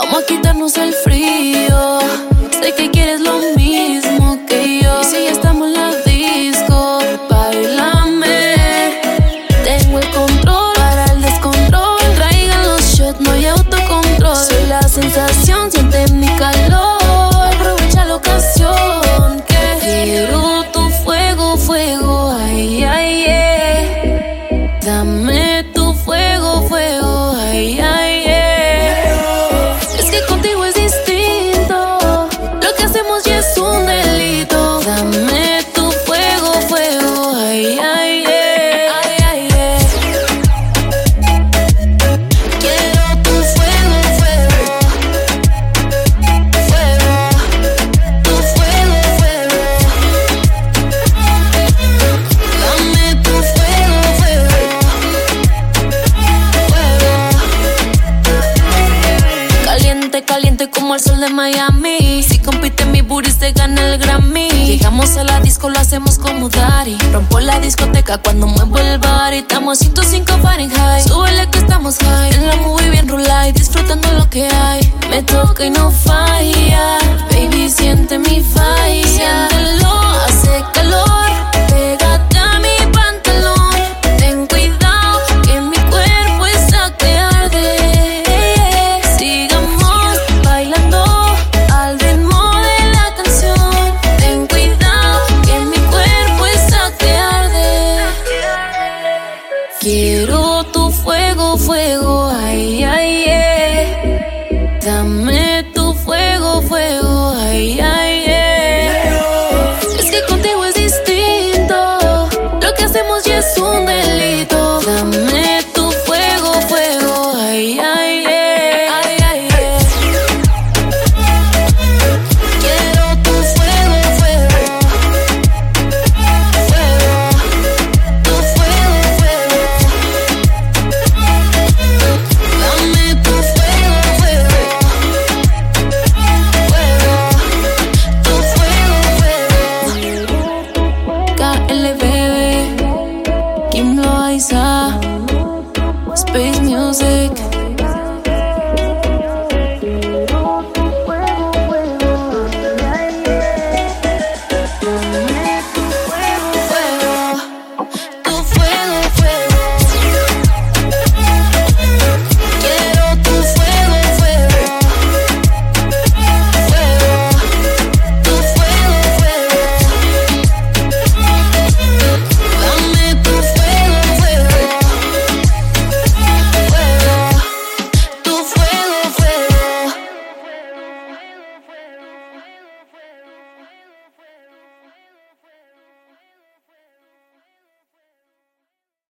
Vamos a quitarnos el frío. Sé que quieres lo mismo que yo. Y si ya estamos en la disco, bailame. Tengo el control para el descontrol. Que traigan los shots, no hay autocontrol. Soy la sensación, siente mi calor. Aprovecha la ocasión que quiero tu fuego, fuego, ay, ay, yeah. Dame tu fuego, fuego, ay, ay, yeah. Es que contigo es distinto. Lo que hacemos ya es un delito. Dame tu fuego, fuego, ay, ay, yeah. Ay, ay, yeah. Quiero tu fuego, fuego. Fuego. Tu fuego, fuego. Dame tu fuego, fuego. Caliente, caliente como el sol de Miami. Si compite mi booty se gana el Grammy. Llegamos a la disco, lo hacemos como Daddy. Rompo la discoteca cuando muevo el body. Estamos a 105 Fahrenheit. Súbele que estamos high. En la movie bien rulay, disfrutando lo que hay. Me toca y no falla. Baby, siente mi falla. Siéntelo, hace calor. Pégate a mi pantalón. Ten cuidado que mi cuerpo está que arde. Sigamos bailando al ritmo de la canción. Ten cuidado que mi cuerpo está que arde. Quiero tu fuego, fuego, ay, ay, yeah. Dame tu fuego, fuego, ay, ay, yeah. Es que contigo es distinto. Lo que hacemos ya es un delito.